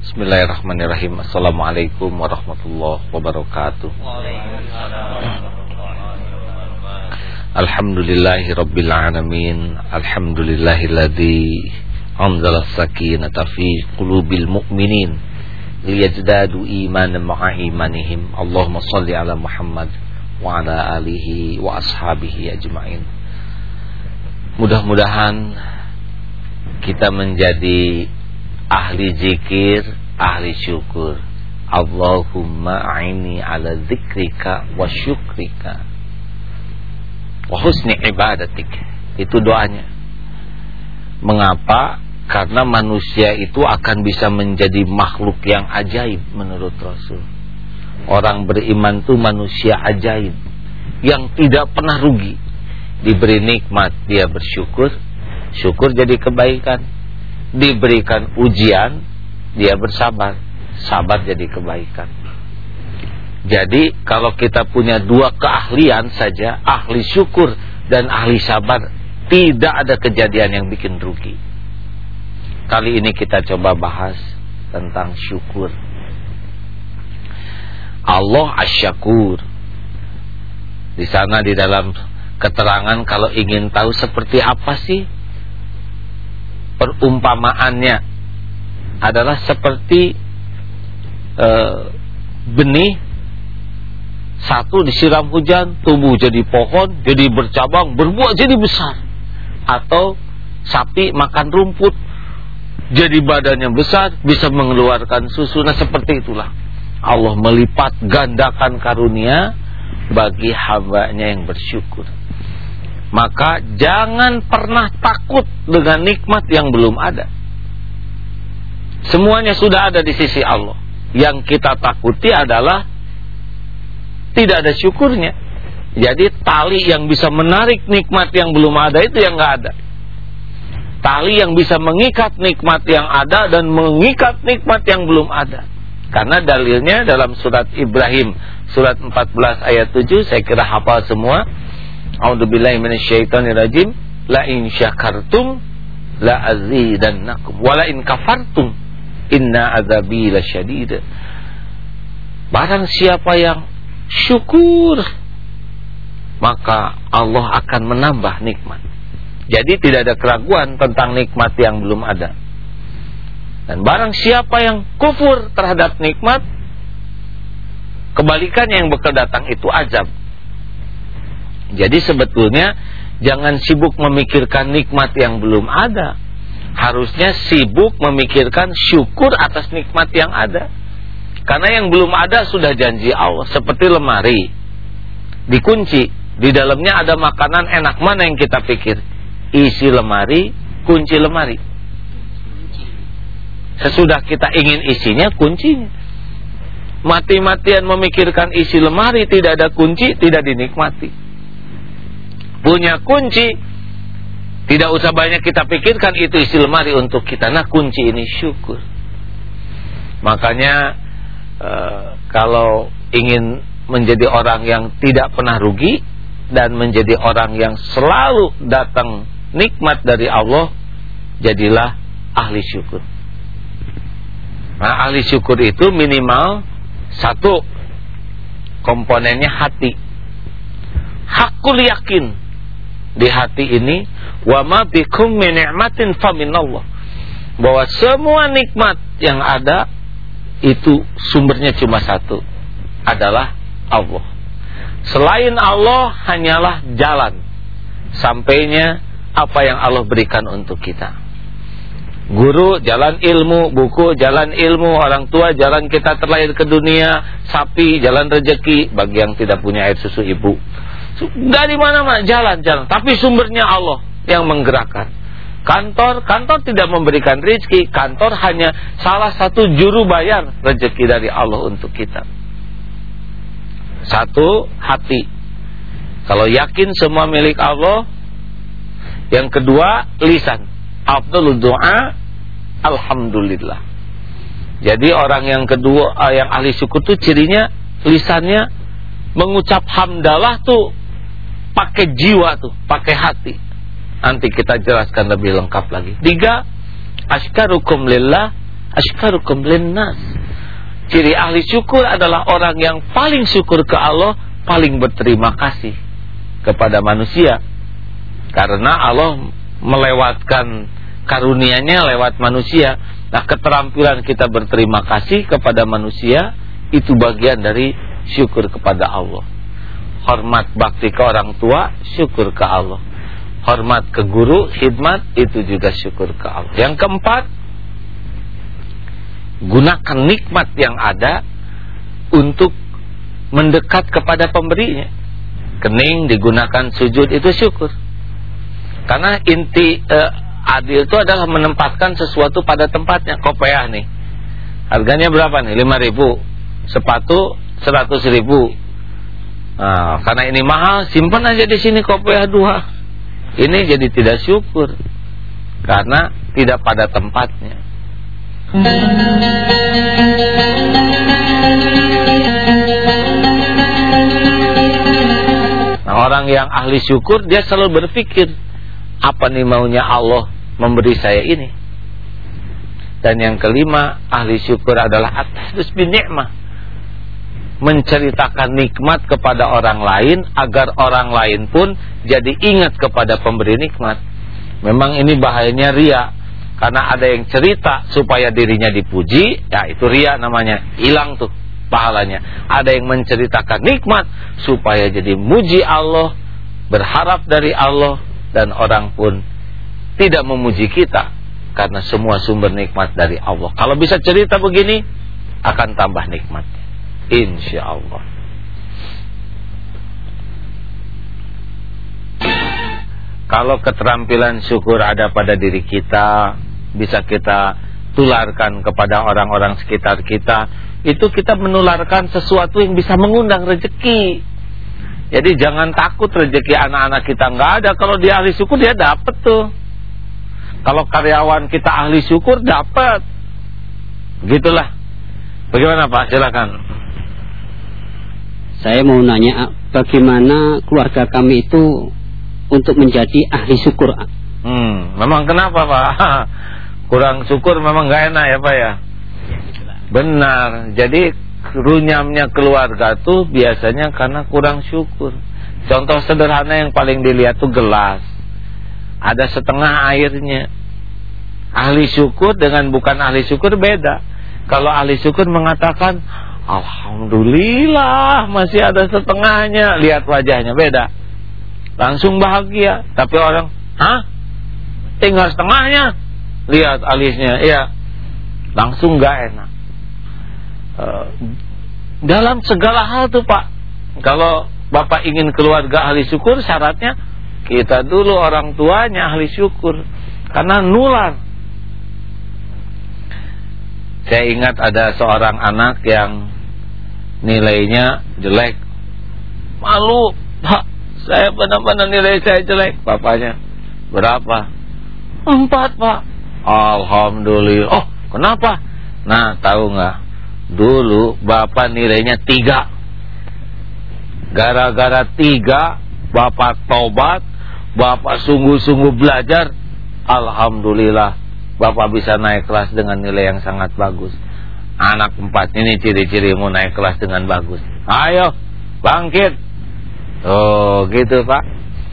Bismillahirrahmanirrahim. Assalamualaikum warahmatullahi wabarakatuh. Alhamdulillahi rabbil alamin. Alhamdulillahilladzi anzala as-sakinata fi qulubil mu'minin liyazdadu imanan ma'a imanihim. Allahumma shalli ala Muhammad wa ala alihi wa ashabihi ajma'in. Mudah-mudahan kita menjadi ahli zikir, ahli syukur. Allahumma a'inni ala zikrika wa syukrika wa husni ibadatik. Itu doanya. Mengapa? Karena manusia itu akan bisa menjadi makhluk yang ajaib menurut Rasul. Orang beriman itu manusia ajaib yang tidak pernah rugi. Diberi nikmat dia bersyukur, syukur jadi kebaikan. Diberikan ujian dia bersabar, sabar jadi kebaikan. Jadi kalau kita punya dua keahlian saja, ahli syukur dan ahli sabar, tidak ada kejadian yang bikin rugi. Kali ini kita coba bahas tentang syukur. Allah Asy-Syakur. Di sana di dalam keterangan kalau ingin tahu seperti apa sih perumpamaannya, adalah seperti benih satu disiram hujan, tumbuh jadi pohon, jadi bercabang, berbuah jadi besar. Atau sapi makan rumput, jadi badannya besar, bisa mengeluarkan susu. Nah seperti itulah Allah melipat gandakan karunia bagi hambanya yang bersyukur. Maka jangan pernah takut dengan nikmat yang belum ada. Semuanya sudah ada di sisi Allah. Yang kita takuti adalah tidak ada syukurnya. Jadi tali yang bisa menarik nikmat yang belum ada itu yang gak ada. Tali yang bisa mengikat nikmat yang ada dan mengikat nikmat yang belum ada. Karena dalilnya dalam surat Ibrahim, surat 14 ayat 7, saya kira hafal semua. A'udzubillahi minasyaitonirrajim. La in syakartum la azidannakum wa la in kafartum inna azabi lasyadid. Barang siapa yang syukur, maka Allah akan menambah nikmat. Jadi tidak ada keraguan tentang nikmat yang belum ada. Dan barang siapa yang kufur terhadap nikmat, kebalikannya yang bakal datang itu azab. Jadi sebetulnya jangan sibuk memikirkan nikmat yang belum ada. Harusnya sibuk memikirkan syukur atas nikmat yang ada. Karena yang belum ada sudah janji Allah. Seperti lemari dikunci, di dalamnya ada makanan enak, mana yang kita pikir? Isi lemari, kunci lemari. Sesudah kita ingin isinya, kuncinya. Mati-matian memikirkan isi lemari, tidak ada kunci, tidak dinikmati. Punya kunci, tidak usah banyak kita pikirkan, itu isi lemari untuk kita. Nah kunci ini syukur. Makanya kalau ingin menjadi orang yang tidak pernah rugi dan menjadi orang yang selalu datang nikmat dari Allah, jadilah ahli syukur. Nah ahli syukur itu minimal satu komponennya hati. Hakul yakin di hati ini, wa ma bikum min ni'matin fa minallah, bahwa semua nikmat yang ada itu sumbernya cuma satu, adalah Allah. Selain Allah hanyalah jalan sampainya apa yang Allah berikan untuk kita. Guru jalan ilmu, buku jalan ilmu, orang tua jalan kita terlahir ke dunia, sapi jalan rezeki bagi yang tidak punya air susu ibu. Dari mana-mana jalan-jalan, tapi sumbernya Allah yang menggerakkan. Kantor tidak memberikan rezeki, kantor hanya salah satu juru bayar rezeki dari Allah untuk kita. Satu, hati. Kalau yakin semua milik Allah. Yang kedua, lisan. Afdhalud du'a alhamdulillah. Jadi orang yang kedua, yang ahli syukur tuh cirinya lisannya mengucap hamdalah tuh pakai jiwa tuh, pakai hati. Nanti kita jelaskan lebih lengkap lagi. 3, asykarukum lillah Ashkarukum linnas. Ciri ahli syukur adalah orang yang paling syukur ke Allah, paling berterima kasih kepada manusia. Karena Allah melewatkan karunia-Nya lewat manusia. Nah, keterampilan kita berterima kasih kepada manusia itu bagian dari syukur kepada Allah. Hormat bakti ke orang tua, syukur ke Allah. Hormat ke guru, khidmat, itu juga syukur ke Allah. Yang keempat, gunakan nikmat yang ada untuk mendekat kepada pemberinya. Kening digunakan sujud, itu syukur. Karena inti adil itu adalah menempatkan sesuatu pada tempatnya. Kopiah nih, harganya berapa nih? 5.000. Sepatu 100.000. Nah, karena ini mahal, simpan aja di sini kopiah 2. Ini jadi tidak syukur karena tidak pada tempatnya. Nah, orang yang ahli syukur dia selalu berpikir, apa nih maunya Allah memberi saya ini. Dan yang kelima, ahli syukur adalah at-tahdus bin ni'mah, menceritakan nikmat kepada orang lain agar orang lain pun jadi ingat kepada pemberi nikmat. Memang ini bahayanya riya, karena ada yang cerita supaya dirinya dipuji, ya itu riya namanya, hilang tuh pahalanya. Ada yang menceritakan nikmat supaya jadi muji Allah, berharap dari Allah, dan orang pun tidak memuji kita karena semua sumber nikmat dari Allah. Kalau bisa cerita begini, akan tambah nikmatnya, insya Allah. Kalau keterampilan syukur ada pada diri kita, bisa kita tularkan kepada orang-orang sekitar kita, itu kita menularkan sesuatu yang bisa mengundang rezeki. Jadi jangan takut rezeki anak-anak kita nggak ada. Kalau dia ahli syukur, dia dapat tuh. Kalau karyawan kita ahli syukur, dapat. Gitulah. Bagaimana Pak? Silakan. Saya mau nanya, bagaimana keluarga kami itu untuk menjadi ahli syukur? Memang kenapa Pak? Kurang syukur memang nggak enak ya Pak ya? Benar. Jadi runyamnya keluarga tuh biasanya karena kurang syukur. Contoh sederhana yang paling dilihat tuh gelas, ada setengah airnya. Ahli syukur dengan bukan ahli syukur beda. Kalau ahli syukur mengatakan alhamdulillah masih ada setengahnya, lihat wajahnya beda, langsung bahagia. Tapi orang, tinggal setengahnya, lihat alisnya, ya langsung gak enak. Dalam segala hal tuh Pak, kalau Bapak ingin keluarga ahli syukur, syaratnya kita dulu orang tuanya ahli syukur, karena nular. Saya ingat ada seorang anak yang nilainya jelek. Malu Pak, saya benar-benar nilai saya jelek. Bapaknya, berapa? 4 Pak. Alhamdulillah. Oh kenapa? Nah tahu nggak? Dulu Bapak nilainya 3. Gara-gara 3 Bapak tobat, Bapak sungguh-sungguh belajar, alhamdulillah Bapak bisa naik kelas dengan nilai yang sangat bagus. Anak 4 ini ciri-ciri mau naik kelas dengan bagus. Ayo bangkit. Oh gitu Pak.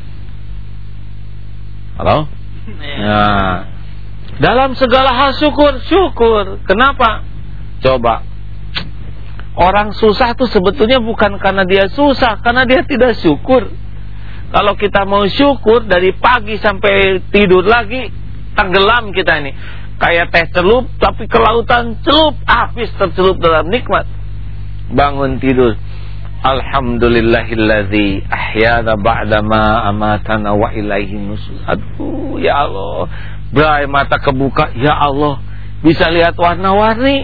Halo? Nah, dalam segala hal syukur. Kenapa? Coba, orang susah tuh sebetulnya bukan karena dia susah, karena dia tidak syukur. Kalau kita mau syukur, dari pagi sampai tidur lagi tenggelam kita ini, kayak teh celup tapi ke lautan celup, habis tercelup dalam nikmat. Bangun tidur, alhamdulillahilladzi ahyana ba'dama amatana wa ilaihi nusyur. Aduh ya Allah, berai mata kebuka, ya Allah bisa lihat warna-warni.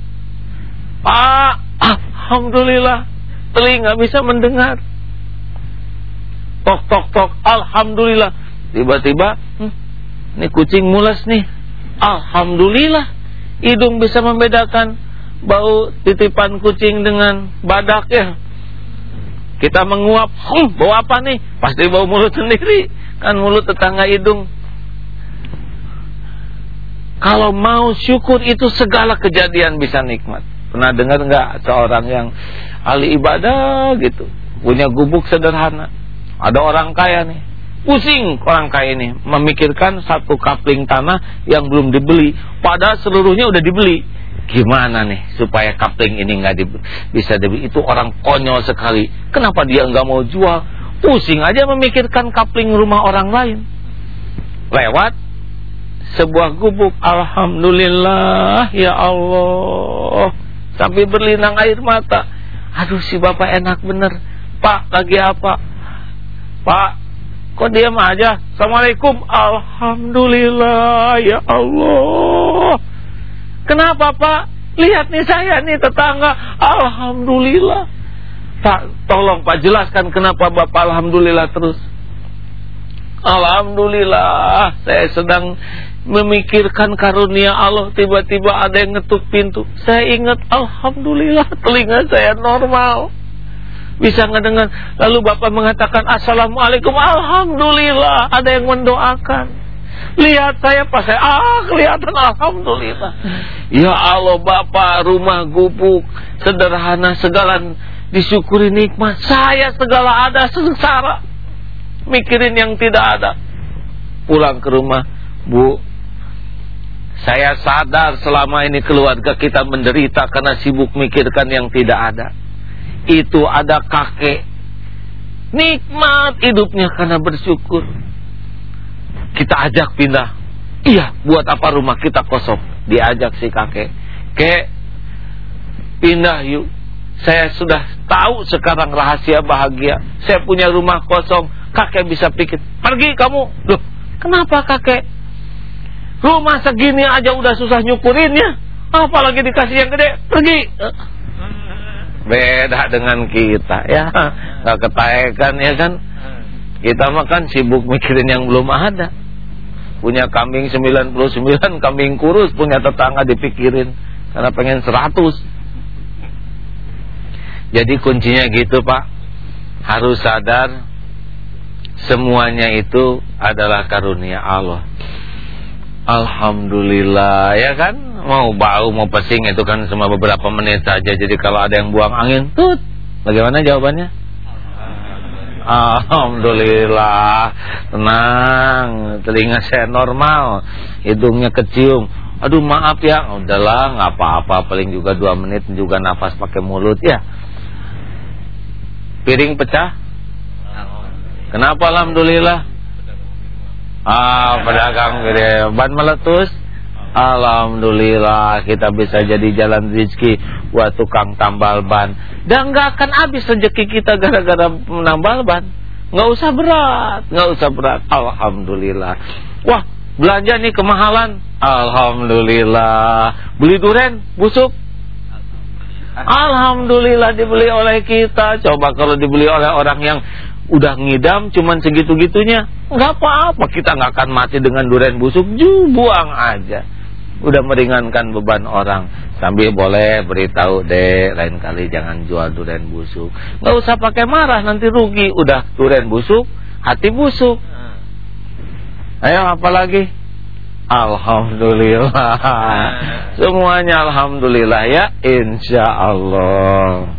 Alhamdulillah, telinga bisa mendengar. Tok tok tok, alhamdulillah. Tiba-tiba ini kucing mules nih, alhamdulillah. Hidung bisa membedakan bau titipan kucing dengan badak ya. Kita menguap, bau apa nih? Pasti bau mulut sendiri, kan mulut tetangga hidung. Kalau mau syukur itu segala kejadian bisa nikmat. Pernah dengar nggak seorang yang ahli ibadah gitu, punya gubuk sederhana, ada orang kaya nih, pusing orang kaya ini memikirkan satu kapling tanah yang belum dibeli, padahal seluruhnya udah dibeli. Gimana nih supaya kapling ini nggak bisa dibeli? Itu orang konyol sekali. Kenapa dia nggak mau jual? Pusing aja memikirkan kapling rumah orang lain. Lewat sebuah gubuk, alhamdulillah ya Allah, sampai berlinang air mata. Aduh, si bapak enak bener. Pak, lagi apa? Pak, kok diam aja? Assalamualaikum. Alhamdulillah ya Allah. Kenapa Pak? Lihat nih saya nih tetangga. Alhamdulillah. Pak, tolong Pak jelaskan kenapa Bapak alhamdulillah terus. Alhamdulillah, saya sedang memikirkan karunia Allah, tiba-tiba ada yang ngetuk pintu. Saya ingat, alhamdulillah, telinga saya normal, bisa ngedengar. Lalu Bapak mengatakan assalamualaikum, alhamdulillah, ada yang mendoakan. Lihat saya pas saya kelihatan alhamdulillah. Ya Allah Bapak, rumah gubuk sederhana, segala disyukuri nikmat. Saya segala ada sengsara, mikirin yang tidak ada. Pulang ke rumah, Bu, saya sadar selama ini keluarga kita menderita karena sibuk mikirkan yang tidak ada. Itu ada kakek, nikmat hidupnya karena bersyukur. Kita ajak pindah. Iya, buat apa rumah kita kosong? Diajak si kakek, Kek, pindah yuk. Saya sudah tahu sekarang rahasia bahagia. Saya punya rumah kosong. Kakek bisa pikir, pergi kamu. Loh, kenapa kakek? Rumah segini aja udah susah nyukurinnya, apalagi dikasih yang gede. Pergi. Beda dengan kita ya, gak ketaekan ya kan. Kita makan sibuk mikirin yang belum ada. Punya kambing 99, kambing kurus, punya tetangga dipikirin karena pengen 100. Jadi kuncinya gitu Pak, harus sadar semuanya itu adalah karunia Allah. Alhamdulillah ya kan. Mau bau mau pesing itu kan cuma beberapa menit saja. Jadi kalau ada yang buang angin, tut, bagaimana jawabannya? Alhamdulillah, tenang, telinga saya normal, hidungnya kecium. Aduh maaf ya, udahlah nggak apa-apa, paling juga 2 menit juga nafas pakai mulut ya. Piring pecah? Kenapa alhamdulillah? Pedagang gede, ban meletus. Alhamdulillah kita bisa jadi jalan rezeki buat tukang tambal ban. Dan gak akan habis rezeki kita gara-gara menambal ban. Gak usah berat, gak usah berat. Alhamdulillah. Wah, belanja nih kemahalan. Alhamdulillah. Beli duren busuk. Alhamdulillah dibeli oleh kita. Coba kalau dibeli oleh orang yang udah ngidam cuman segitu-gitunya, nggak apa-apa, kita nggak akan mati dengan durian busuk, buang aja. Udah meringankan beban orang. Sambil boleh beritahu, Dek, lain kali jangan jual durian busuk. Nggak usah pakai marah, nanti rugi. Udah durian busuk, hati busuk. Ayo apa lagi? Alhamdulillah. Semuanya alhamdulillah ya, insya Allah.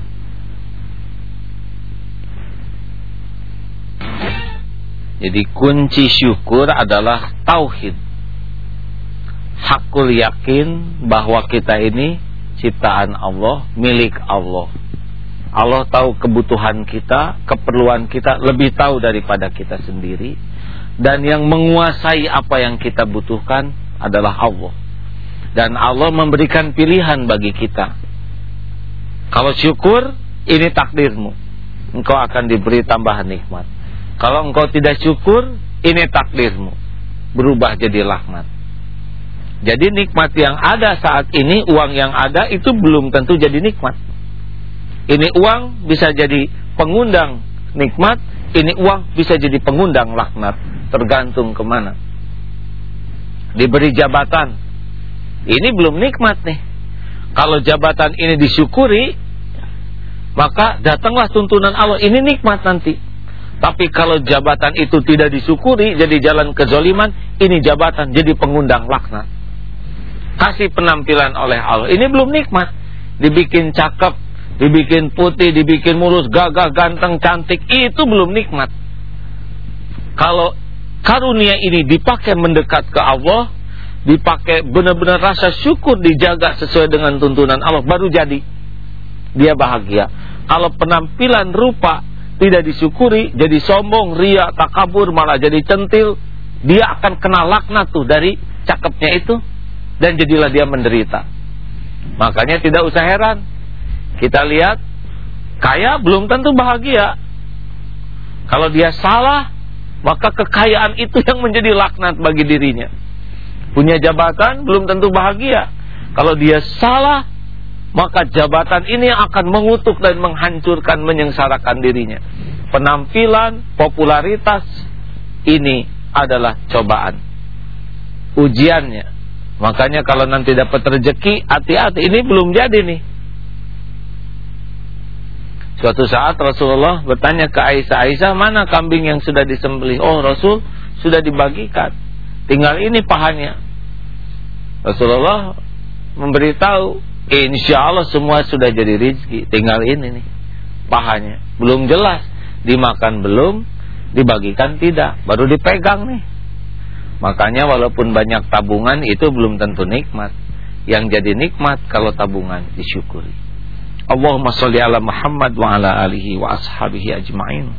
Jadi kunci syukur adalah tauhid. Hakul yakin bahwa kita ini ciptaan Allah, milik Allah. Allah tahu kebutuhan kita, keperluan kita, lebih tahu daripada kita sendiri. Dan yang menguasai apa yang kita butuhkan adalah Allah. Dan Allah memberikan pilihan bagi kita. Kalau syukur, ini takdirmu, engkau akan diberi tambahan nikmat. Kalau engkau tidak syukur, ini takdirmu, berubah jadi laknat. Jadi nikmat yang ada saat ini, uang yang ada itu belum tentu jadi nikmat. Ini uang bisa jadi pengundang nikmat, ini uang bisa jadi pengundang laknat, tergantung kemana. Diberi jabatan, ini belum nikmat nih. Kalau jabatan ini disyukuri, maka datanglah tuntunan Allah, ini nikmat nanti. Tapi kalau jabatan itu tidak disyukuri, jadi jalan kezoliman, ini jabatan jadi pengundang laknat. kasih penampilan oleh Allah. Ini belum nikmat. Dibikin cakep, dibikin putih, dibikin mulus, gagah, ganteng, cantik, itu belum nikmat. Kalau karunia ini dipakai mendekat ke Allah, dipakai benar-benar rasa syukur, dijaga sesuai dengan tuntunan Allah, baru jadi dia bahagia. Kalau penampilan rupa tidak disyukuri, jadi sombong, ria, takabur, malah jadi centil, dia akan kena laknat tuh dari cakepnya itu, dan jadilah dia menderita. Makanya tidak usah heran, kita lihat kaya belum tentu bahagia. Kalau dia salah, maka kekayaan itu yang menjadi laknat bagi dirinya. Punya jabatan belum tentu bahagia. Kalau dia salah, maka jabatan ini akan mengutuk dan menghancurkan, menyengsarakan dirinya. Penampilan, popularitas, ini adalah cobaan, ujiannya. Makanya kalau nanti dapat rezeki, hati-hati, ini belum jadi nih. Suatu saat Rasulullah bertanya ke Aisyah, Aisyah, mana kambing yang sudah disembelih? Oh Rasul, sudah dibagikan, tinggal ini pahanya. Rasulullah memberitahu, insya Allah semua sudah jadi rezeki, tinggal ini nih pahanya. Belum jelas, dimakan belum, dibagikan tidak, baru dipegang nih. Makanya walaupun banyak tabungan, itu belum tentu nikmat. Yang jadi nikmat kalau tabungan disyukuri. Allahumma sholli ala Muhammad wa ala alihi wa ashabihi ajma'in.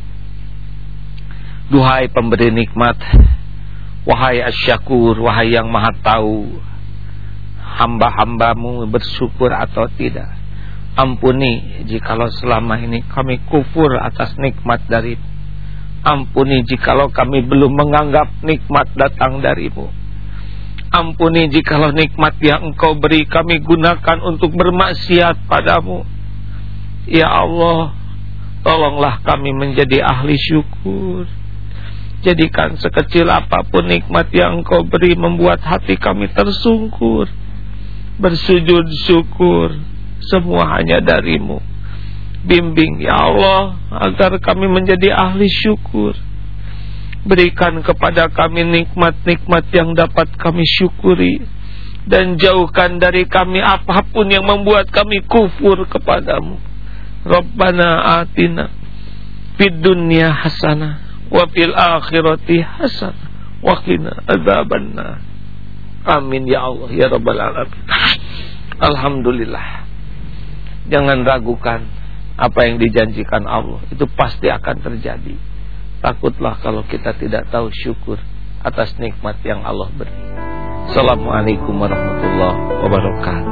Duhai pemberi nikmat, wahai asyakur, wahai yang maha tahu, hamba-hambamu bersyukur atau tidak. Ampuni jikalau selama ini kami kufur atas nikmat darimu. Ampuni jikalau kami belum menganggap nikmat datang darimu. Ampuni jikalau nikmat yang Engkau beri kami gunakan untuk bermaksiat padamu. Ya Allah, tolonglah kami menjadi ahli syukur. Jadikan sekecil apapun nikmat yang Engkau beri membuat hati kami tersungkur, bersujud syukur. Semua hanya darimu. Bimbing ya Allah agar kami menjadi ahli syukur. Berikan kepada kami nikmat-nikmat yang dapat kami syukuri, dan jauhkan dari kami apapun yang membuat kami kufur kepadamu. Rabbana atina fid dunya hasanah wa fil akhirati hasanah wa qina adzabannar. Amin ya Allah ya rabbal alamin. Alhamdulillah. Jangan ragukan apa yang dijanjikan Allah, itu pasti akan terjadi. Takutlah kalau kita tidak tahu syukur atas nikmat yang Allah beri. Assalamualaikum warahmatullahi wabarakatuh.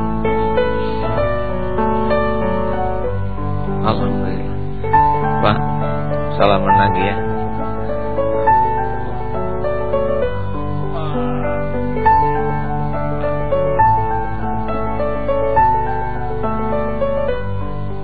Alhamdulillah. Pak, salaman lagi ya.